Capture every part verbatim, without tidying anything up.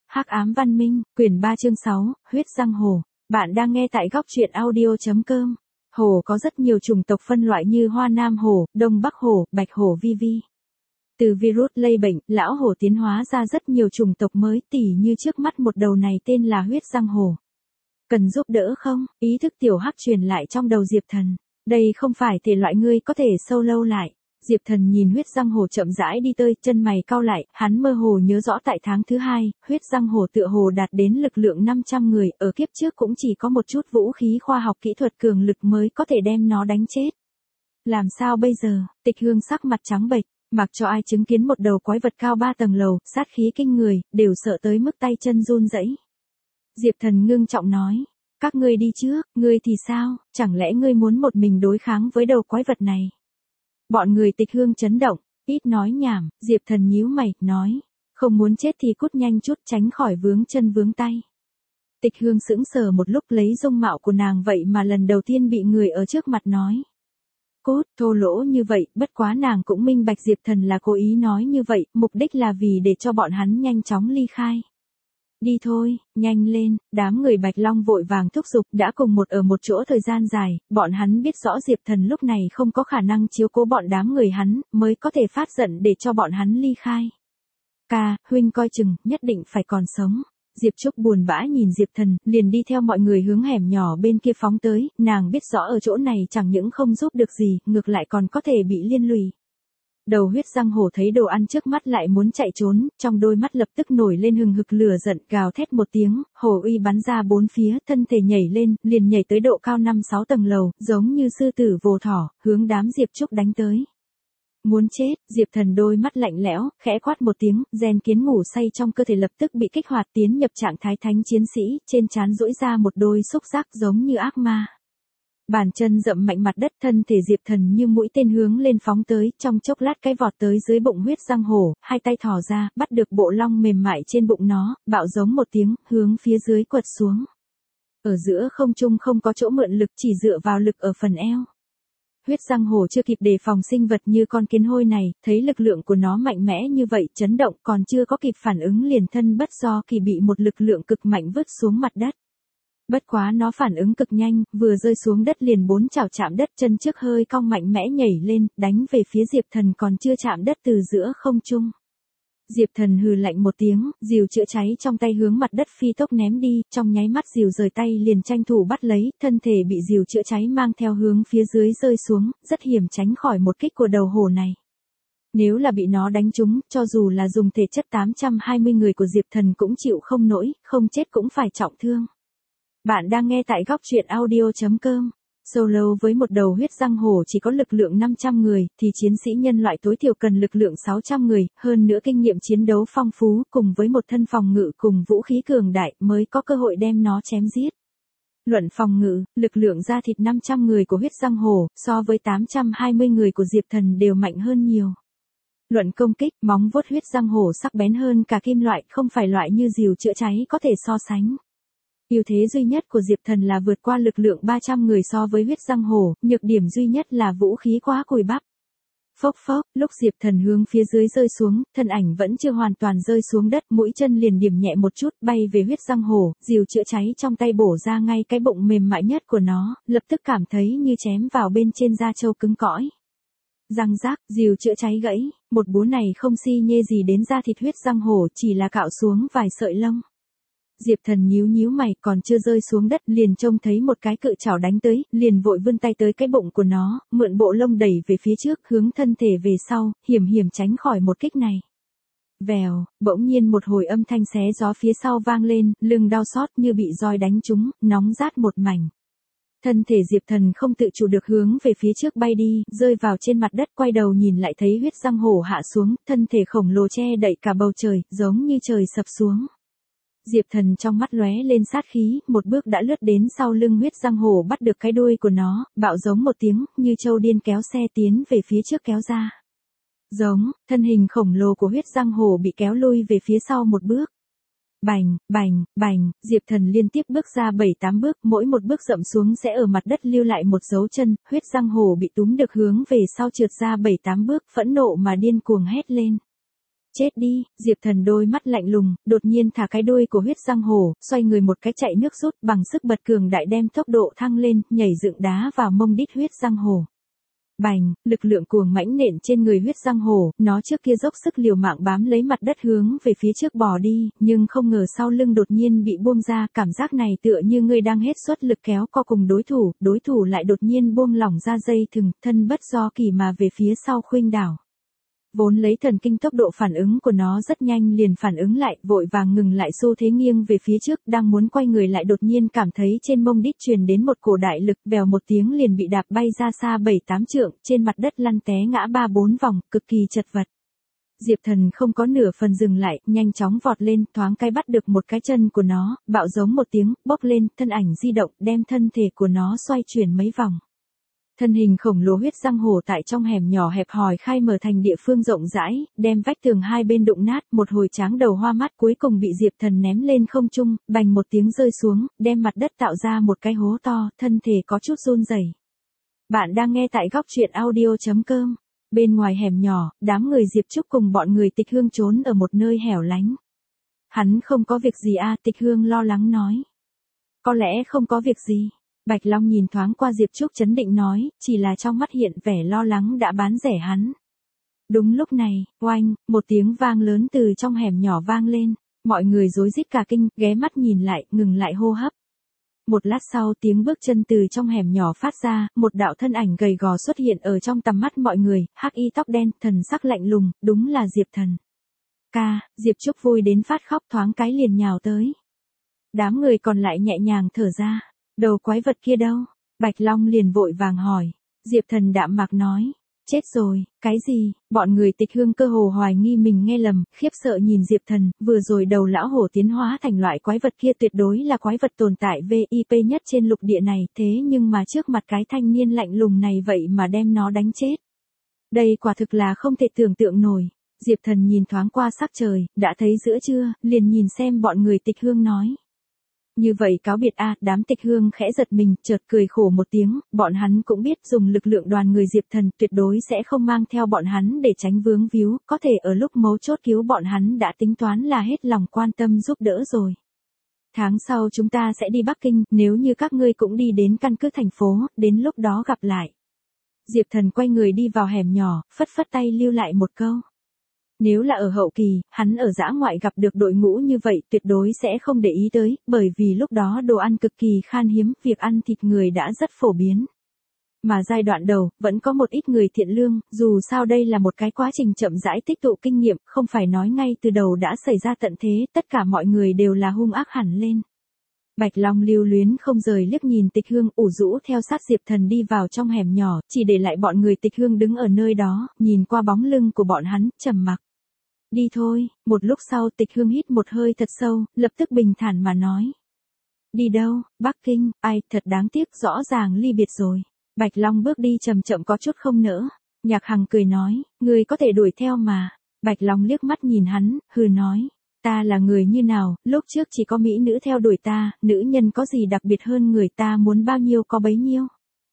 Hắc ám văn minh, quyển ba chương sáu, huyết răng hổ. Bạn đang nghe tại góc truyện audio chấm com. Hổ có rất nhiều chủng tộc phân loại như Hoa Nam hổ, Đông Bắc hổ, Bạch hổ vi vi. Từ virus lây bệnh, lão hổ tiến hóa ra rất nhiều chủng tộc mới, tỉ như trước mắt một đầu này tên là huyết răng hổ. Cần giúp đỡ không? Ý thức tiểu hắc truyền lại trong đầu Diệp Thần. Đây không phải thể loại ngươi có thể sâu lâu lại. Diệp Thần nhìn huyết răng hổ chậm rãi đi tới, chân mày cau lại, hắn mơ hồ nhớ rõ tại tháng thứ hai, huyết răng hổ tựa hồ đạt đến lực lượng năm trăm người, ở kiếp trước cũng chỉ có một chút vũ khí khoa học kỹ thuật cường lực mới có thể đem nó đánh chết. Làm sao bây giờ? Tịch Hương sắc mặt trắng bệch, mặc cho ai chứng kiến một đầu quái vật cao ba tầng lầu, sát khí kinh người, đều sợ tới mức tay chân run rẩy. Diệp Thần ngưng trọng nói, các ngươi đi trước, ngươi thì sao, chẳng lẽ ngươi muốn một mình đối kháng với đầu quái vật này? Bọn người Tịch Hương chấn động, ít nói nhảm, Diệp Thần nhíu mày, nói, không muốn chết thì cút nhanh chút tránh khỏi vướng chân vướng tay. Tịch Hương sững sờ một lúc, lấy dung mạo của nàng vậy mà lần đầu tiên bị người ở trước mặt nói. Cốt, thô lỗ như vậy, bất quá nàng cũng minh bạch Diệp Thần là cố ý nói như vậy, mục đích là vì để cho bọn hắn nhanh chóng ly khai. Đi thôi, nhanh lên, đám người Bạch Long vội vàng thúc giục, đã cùng một ở một chỗ thời gian dài, bọn hắn biết rõ Diệp Thần lúc này không có khả năng chiếu cố bọn đám người hắn, mới có thể phát giận để cho bọn hắn ly khai. Ca, huynh coi chừng, nhất định phải còn sống. Diệp Trúc buồn bã nhìn Diệp Thần, liền đi theo mọi người hướng hẻm nhỏ bên kia phóng tới, nàng biết rõ ở chỗ này chẳng những không giúp được gì, ngược lại còn có thể bị liên lụy. Đầu huyết răng hổ thấy đồ ăn trước mắt lại muốn chạy trốn, trong đôi mắt lập tức nổi lên hừng hực lửa giận, gào thét một tiếng, hổ uy bắn ra bốn phía, thân thể nhảy lên, liền nhảy tới độ cao năm sáu tầng lầu, giống như sư tử vồ thỏ, hướng đám Diệp Trúc đánh tới. Muốn chết, Diệp Thần đôi mắt lạnh lẽo, khẽ quát một tiếng, gen kiến ngủ say trong cơ thể lập tức bị kích hoạt tiến nhập trạng thái thánh chiến sĩ, trên trán duỗi ra một đôi xúc giác giống như ác ma. Bàn chân dậm mạnh mặt đất, thân thể Diệp Thần như mũi tên hướng lên phóng tới, trong chốc lát cái vọt tới dưới bụng huyết răng hổ, hai tay thò ra, bắt được bộ lông mềm mại trên bụng nó, bạo giống một tiếng, hướng phía dưới quật xuống. Ở giữa không trung không có chỗ mượn lực, chỉ dựa vào lực ở phần eo. Huyết răng hổ chưa kịp đề phòng sinh vật như con kiến hôi này, thấy lực lượng của nó mạnh mẽ như vậy, chấn động, còn chưa có kịp phản ứng liền thân bất do kỳ bị một lực lượng cực mạnh vứt xuống mặt đất. Bất quá nó phản ứng cực nhanh, vừa rơi xuống đất liền bốn chảo chạm đất, chân trước hơi cong mạnh mẽ nhảy lên, đánh về phía Diệp Thần còn chưa chạm đất từ giữa không trung. Diệp Thần hừ lạnh một tiếng, rìu chữa cháy trong tay hướng mặt đất phi tốc ném đi, trong nháy mắt rìu rời tay liền tranh thủ bắt lấy, thân thể bị rìu chữa cháy mang theo hướng phía dưới rơi xuống, rất hiểm tránh khỏi một kích của đầu hổ này. Nếu là bị nó đánh trúng, cho dù là dùng thể chất tám trăm hai mươi người của Diệp Thần cũng chịu không nổi, không chết cũng phải trọng thương. Bạn đang nghe tại góc truyện audio chấm com. Solo với một đầu huyết răng hổ chỉ có lực lượng năm trăm người, thì chiến sĩ nhân loại tối thiểu cần lực lượng sáu trăm người, hơn nữa kinh nghiệm chiến đấu phong phú, cùng với một thân phòng ngự cùng vũ khí cường đại, mới có cơ hội đem nó chém giết. Luận phòng ngự, lực lượng da thịt năm trăm người của huyết răng hổ, so với tám trăm hai mươi người của Diệp Thần đều mạnh hơn nhiều. Luận công kích, móng vuốt huyết răng hổ sắc bén hơn cả kim loại, không phải loại như rìu chữa cháy có thể so sánh. Ưu thế duy nhất của Diệp Thần là vượt qua lực lượng ba trăm người so với huyết răng hổ, nhược điểm duy nhất là vũ khí quá cùi bắp. Phốc phốc, lúc Diệp Thần hướng phía dưới rơi xuống, thân ảnh vẫn chưa hoàn toàn rơi xuống đất, mũi chân liền điểm nhẹ một chút, bay về huyết răng hổ, rìu chữa cháy trong tay bổ ra ngay cái bụng mềm mại nhất của nó, lập tức cảm thấy như chém vào bên trên da trâu cứng cõi. Răng rác, rìu chữa cháy gãy, một búa này không si nhê gì đến da thịt huyết răng hổ, chỉ là cạo xuống vài sợi lông. Diệp Thần nhíu nhíu mày, còn chưa rơi xuống đất, liền trông thấy một cái cự chảo đánh tới, liền vội vươn tay tới cái bụng của nó, mượn bộ lông đẩy về phía trước, hướng thân thể về sau, hiểm hiểm tránh khỏi một kích này. Vèo, bỗng nhiên một hồi âm thanh xé gió phía sau vang lên, lưng đau xót như bị roi đánh trúng, nóng rát một mảnh. Thân thể Diệp Thần không tự chủ được hướng về phía trước bay đi, rơi vào trên mặt đất, quay đầu nhìn lại thấy huyết răng hổ hạ xuống, thân thể khổng lồ che đậy cả bầu trời, giống như trời sập xuống. Diệp Thần trong mắt lóe lên sát khí, một bước đã lướt đến sau lưng huyết răng hổ, bắt được cái đuôi của nó, bạo giống một tiếng, như trâu điên kéo xe tiến về phía trước kéo ra. Giống, thân hình khổng lồ của huyết răng hổ bị kéo lui về phía sau một bước. Bành, bành, bành, Diệp Thần liên tiếp bước ra bảy tám bước, mỗi một bước dậm xuống sẽ ở mặt đất lưu lại một dấu chân, huyết răng hổ bị túm được hướng về sau trượt ra bảy tám bước, phẫn nộ mà điên cuồng hét lên. Chết đi, Diệp Thần đôi mắt lạnh lùng, đột nhiên thả cái đuôi của huyết răng hổ, xoay người một cái chạy nước rút, bằng sức bật cường đại đem tốc độ thăng lên, nhảy dựng đá vào mông đít huyết răng hổ. Bành, lực lượng cuồng mãnh nện trên người huyết răng hổ, nó trước kia dốc sức liều mạng bám lấy mặt đất hướng về phía trước bò đi, nhưng không ngờ sau lưng đột nhiên bị buông ra, cảm giác này tựa như người đang hết suất lực kéo co cùng đối thủ, đối thủ lại đột nhiên buông lỏng ra dây thừng, thân bất do kỳ mà về phía sau khuynh đảo. Vốn lấy thần kinh tốc độ phản ứng của nó rất nhanh liền phản ứng lại, vội vàng ngừng lại xu thế nghiêng về phía trước, đang muốn quay người lại đột nhiên cảm thấy trên mông đít truyền đến một cổ đại lực, vèo một tiếng liền bị đạp bay ra xa bảy tám trượng, trên mặt đất lăn té ngã ba bốn vòng, cực kỳ chật vật. Diệp Thần không có nửa phần dừng lại, nhanh chóng vọt lên, thoáng cái bắt được một cái chân của nó, bạo giống một tiếng, bốc lên, thân ảnh di động, đem thân thể của nó xoay chuyển mấy vòng. Thân hình khổng lồ huyết răng hổ tại trong hẻm nhỏ hẹp hòi khai mở thành địa phương rộng rãi, đem vách tường hai bên đụng nát, một hồi tráng đầu hoa mắt cuối cùng bị Diệp Thần ném lên không trung, bành một tiếng rơi xuống, đem mặt đất tạo ra một cái hố to, thân thể có chút run rẩy. Bạn đang nghe tại góc truyện audio chấm com. Bên ngoài hẻm nhỏ, đám người Diệp Trúc cùng bọn người Tịch Hương trốn ở một nơi hẻo lánh. Hắn không có việc gì à, Tịch Hương lo lắng nói. Có lẽ không có việc gì. Bạch Long nhìn thoáng qua Diệp Trúc chấn định nói, chỉ là trong mắt hiện vẻ lo lắng đã bán rẻ hắn. Đúng lúc này, oanh, một tiếng vang lớn từ trong hẻm nhỏ vang lên, mọi người rối rít cả kinh, ghé mắt nhìn lại, ngừng lại hô hấp. Một lát sau tiếng bước chân từ trong hẻm nhỏ phát ra, một đạo thân ảnh gầy gò xuất hiện ở trong tầm mắt mọi người, hắc y tóc đen, thần sắc lạnh lùng, đúng là Diệp Thần. Ca, Diệp Trúc vui đến phát khóc thoáng cái liền nhào tới. Đám người còn lại nhẹ nhàng thở ra. Đầu quái vật kia đâu? Bạch Long liền vội vàng hỏi. Diệp Thần đạm mạc nói. Chết rồi, cái gì? Bọn người Tịch Hương cơ hồ hoài nghi mình nghe lầm, khiếp sợ nhìn Diệp Thần, vừa rồi đầu lão hổ tiến hóa thành loại quái vật kia tuyệt đối là quái vật tồn tại vê i pê nhất trên lục địa này, thế nhưng mà trước mặt cái thanh niên lạnh lùng này vậy mà đem nó đánh chết. Đây quả thực là không thể tưởng tượng nổi. Diệp Thần nhìn thoáng qua sắc trời, đã thấy giữa trưa, liền nhìn xem bọn người Tịch Hương nói. Như vậy cáo biệt a, à, đám Tịch Hương khẽ giật mình, chợt cười khổ một tiếng, bọn hắn cũng biết dùng lực lượng đoàn người Diệp Thần tuyệt đối sẽ không mang theo bọn hắn để tránh vướng víu, có thể ở lúc mấu chốt cứu bọn hắn đã tính toán là hết lòng quan tâm giúp đỡ rồi. Tháng sau chúng ta sẽ đi Bắc Kinh, nếu như các ngươi cũng đi đến căn cứ thành phố, đến lúc đó gặp lại. Diệp Thần quay người đi vào hẻm nhỏ, phất phất tay lưu lại một câu. Nếu là ở hậu kỳ, hắn ở dã ngoại gặp được đội ngũ như vậy tuyệt đối sẽ không để ý tới, bởi vì lúc đó đồ ăn cực kỳ khan hiếm, việc ăn thịt người đã rất phổ biến. Mà giai đoạn đầu, vẫn có một ít người thiện lương, dù sao đây là một cái quá trình chậm rãi tích tụ kinh nghiệm, không phải nói ngay từ đầu đã xảy ra tận thế, tất cả mọi người đều là hung ác hẳn lên. Bạch Long lưu luyến không rời liếc nhìn Tịch Hương ủ rũ theo sát Diệp Thần đi vào trong hẻm nhỏ, chỉ để lại bọn người Tịch Hương đứng ở nơi đó, nhìn qua bóng lưng của bọn hắn, trầm mặc. Đi thôi, một lúc sau Tịch Hương hít một hơi thật sâu, lập tức bình thản mà nói. Đi đâu? Bắc Kinh, ai, thật đáng tiếc, rõ ràng ly biệt rồi. Bạch Long bước đi chậm chậm có chút không nỡ. Nhạc Hằng cười nói, ngươi có thể đuổi theo mà. Bạch Long liếc mắt nhìn hắn, hừ nói. Ta là người như nào, lúc trước chỉ có mỹ nữ theo đuổi ta, nữ nhân có gì đặc biệt hơn người ta muốn bao nhiêu có bấy nhiêu.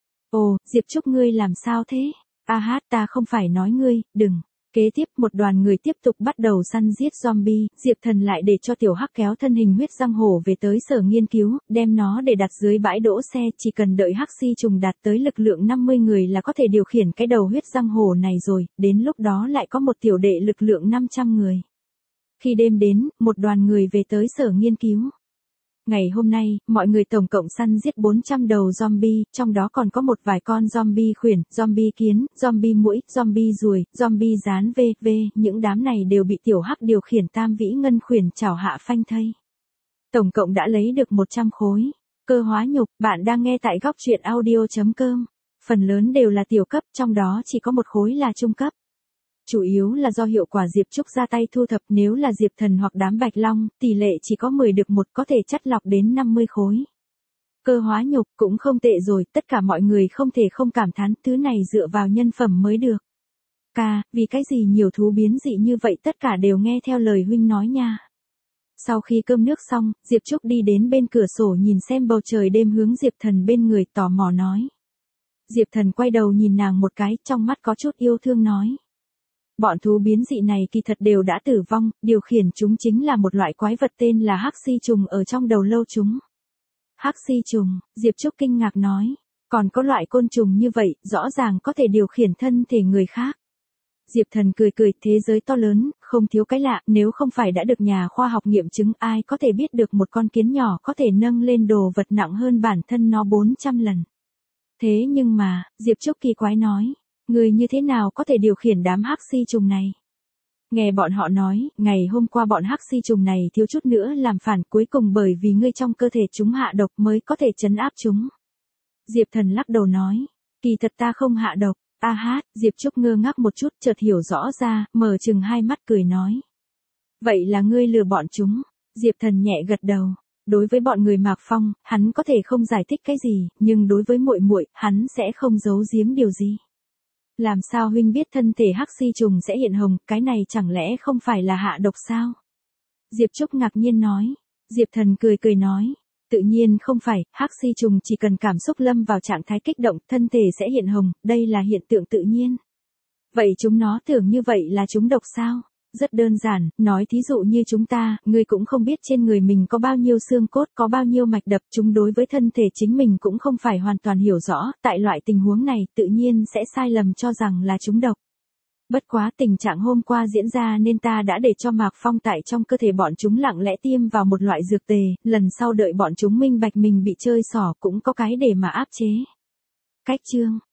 Ồ, Diệp Trúc ngươi làm sao thế? A hát ta không phải nói ngươi, đừng. Kế tiếp một đoàn người tiếp tục bắt đầu săn giết zombie, Diệp Thần lại để cho tiểu hắc kéo thân hình huyết răng hổ về tới sở nghiên cứu, đem nó để đặt dưới bãi đỗ xe, chỉ cần đợi hắc si trùng đạt tới lực lượng năm mươi người là có thể điều khiển cái đầu huyết răng hổ này rồi, đến lúc đó lại có một tiểu đệ lực lượng năm trăm người. Khi đêm đến, một đoàn người về tới sở nghiên cứu. Ngày hôm nay, mọi người tổng cộng săn giết bốn trăm đầu zombie, trong đó còn có một vài con zombie khuyển, zombie kiến, zombie muỗi, zombie ruồi, zombie rán vê vê, những đám này đều bị tiểu hắc điều khiển tam vĩ ngân khuyển chảo hạ phanh thây. Tổng cộng đã lấy được một trăm khối. Cơ hóa nhục, bạn đang nghe tại góc truyện audio chấm com. Phần lớn đều là tiểu cấp, trong đó chỉ có một khối là trung cấp. Chủ yếu là do hiệu quả Diệp Trúc ra tay thu thập, nếu là Diệp Thần hoặc đám Bạch Long, tỷ lệ chỉ có mười được một, có thể chắt lọc đến năm mươi khối. Cơ hóa nhục cũng không tệ rồi, tất cả mọi người không thể không cảm thán, thứ này dựa vào nhân phẩm mới được. Ca, vì cái gì nhiều thú biến dị như vậy tất cả đều nghe theo lời huynh nói nha. Sau khi cơm nước xong, Diệp Trúc đi đến bên cửa sổ nhìn xem bầu trời đêm hướng Diệp Thần bên người, tò mò nói. Diệp Thần quay đầu nhìn nàng một cái, trong mắt có chút yêu thương nói. Bọn thú biến dị này kỳ thật đều đã tử vong, điều khiển chúng chính là một loại quái vật tên là hắc si trùng ở trong đầu lâu chúng. Hắc si trùng, Diệp Trúc kinh ngạc nói. Còn có loại côn trùng như vậy, rõ ràng có thể điều khiển thân thể người khác. Diệp Thần cười cười, thế giới to lớn, không thiếu cái lạ, nếu không phải đã được nhà khoa học nghiệm chứng, ai có thể biết được một con kiến nhỏ có thể nâng lên đồ vật nặng hơn bản thân nó bốn trăm lần. Thế nhưng mà, Diệp Trúc kỳ quái nói, người như thế nào có thể điều khiển đám hắc si trùng này? Nghe bọn họ nói, ngày hôm qua bọn hắc si trùng này thiếu chút nữa làm phản, cuối cùng bởi vì ngươi trong cơ thể chúng hạ độc mới có thể trấn áp chúng. Diệp Thần lắc đầu nói, kỳ thật ta không hạ độc. A hát, Diệp Trúc ngơ ngác một chút, chợt hiểu rõ ra, mở chừng hai mắt cười nói. Vậy là ngươi lừa bọn chúng. Diệp Thần nhẹ gật đầu. Đối với bọn người Mạc Phong, hắn có thể không giải thích cái gì, nhưng đối với muội muội, hắn sẽ không giấu giếm điều gì. Làm sao huynh biết thân thể hắc si trùng sẽ hiện hồng, cái này chẳng lẽ không phải là hạ độc sao? Diệp Trúc ngạc nhiên nói. Diệp Thần cười cười nói. Tự nhiên không phải, hắc si trùng chỉ cần cảm xúc lâm vào trạng thái kích động, thân thể sẽ hiện hồng, đây là hiện tượng tự nhiên. Vậy chúng nó tưởng như vậy là chúng độc sao? Rất đơn giản, nói thí dụ như chúng ta, ngươi cũng không biết trên người mình có bao nhiêu xương cốt, có bao nhiêu mạch đập, chúng đối với thân thể chính mình cũng không phải hoàn toàn hiểu rõ, tại loại tình huống này tự nhiên sẽ sai lầm cho rằng là chúng độc. Bất quá tình trạng hôm qua diễn ra nên ta đã để cho Mạc Phong tại trong cơ thể bọn chúng lặng lẽ tiêm vào một loại dược tề, lần sau đợi bọn chúng minh bạch mình bị chơi xỏ cũng có cái để mà áp chế. Cách chương